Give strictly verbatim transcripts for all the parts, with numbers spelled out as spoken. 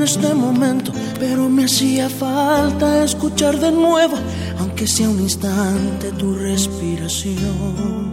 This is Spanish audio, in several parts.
este momento, pero me hacía falta escuchar de nuevo, aunque sea un instante, tu respiración.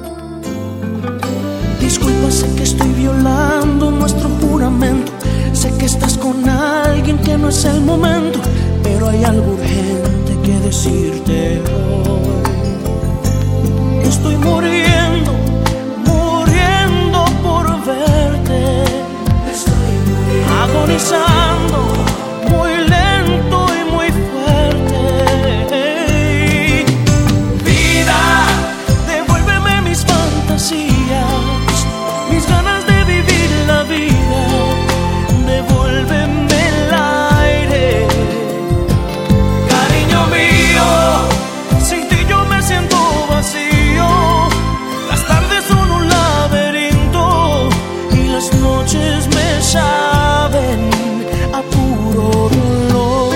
Disculpa, sé que estoy violando nuestro juramento, sé que estás con alguien que no es el momento, pero hay algo urgente que decirte hoy. Estoy muriendo, muriendo por verte. Estoy muriendo, agonizando, muy lento y muy fuerte. Vida, devuélveme mis fantasías, mis ganas de vivir la vida. Devuélveme el aire, cariño mío. Sin ti yo me siento vacío. Las tardes son un laberinto y las noches me saben a puro dolor.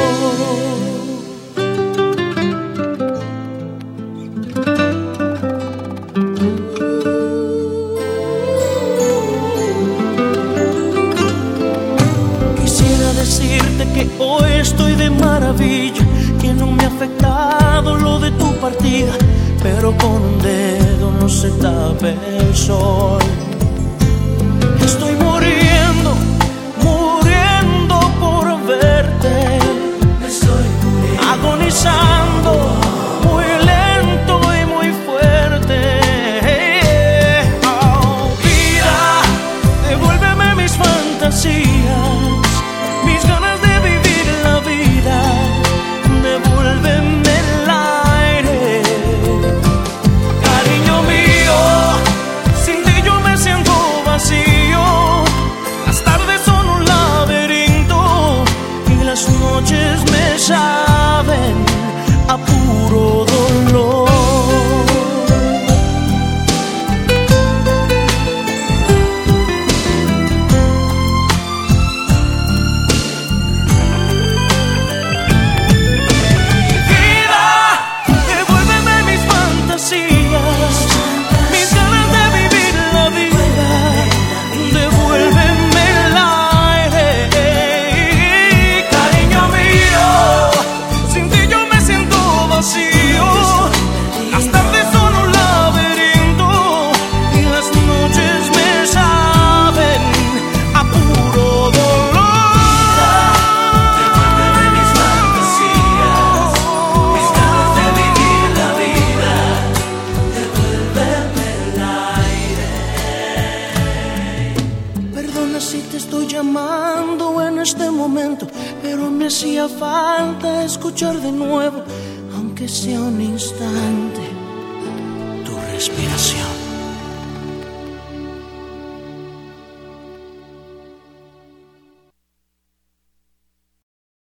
Quisiera decirte que hoy estoy de maravilla, que no me ha afectado lo de tu partida, pero con un dedo no se tapa el sol. Estoy muriendo, muriendo por verte. Estoy muriendo, agonizando, muy lento y muy fuerte. Oh, vida, devuélveme mis fantasías, mis ganas de vivir la vida. Devuélveme el aire, cariño mío. Sin ti yo me siento vacío. Las tardes son un laberinto y las noches me saben a puro dolor. Si te estoy llamando en este momento, pero me hacía falta escuchar de nuevo, aunque sea un instante, tu respiración.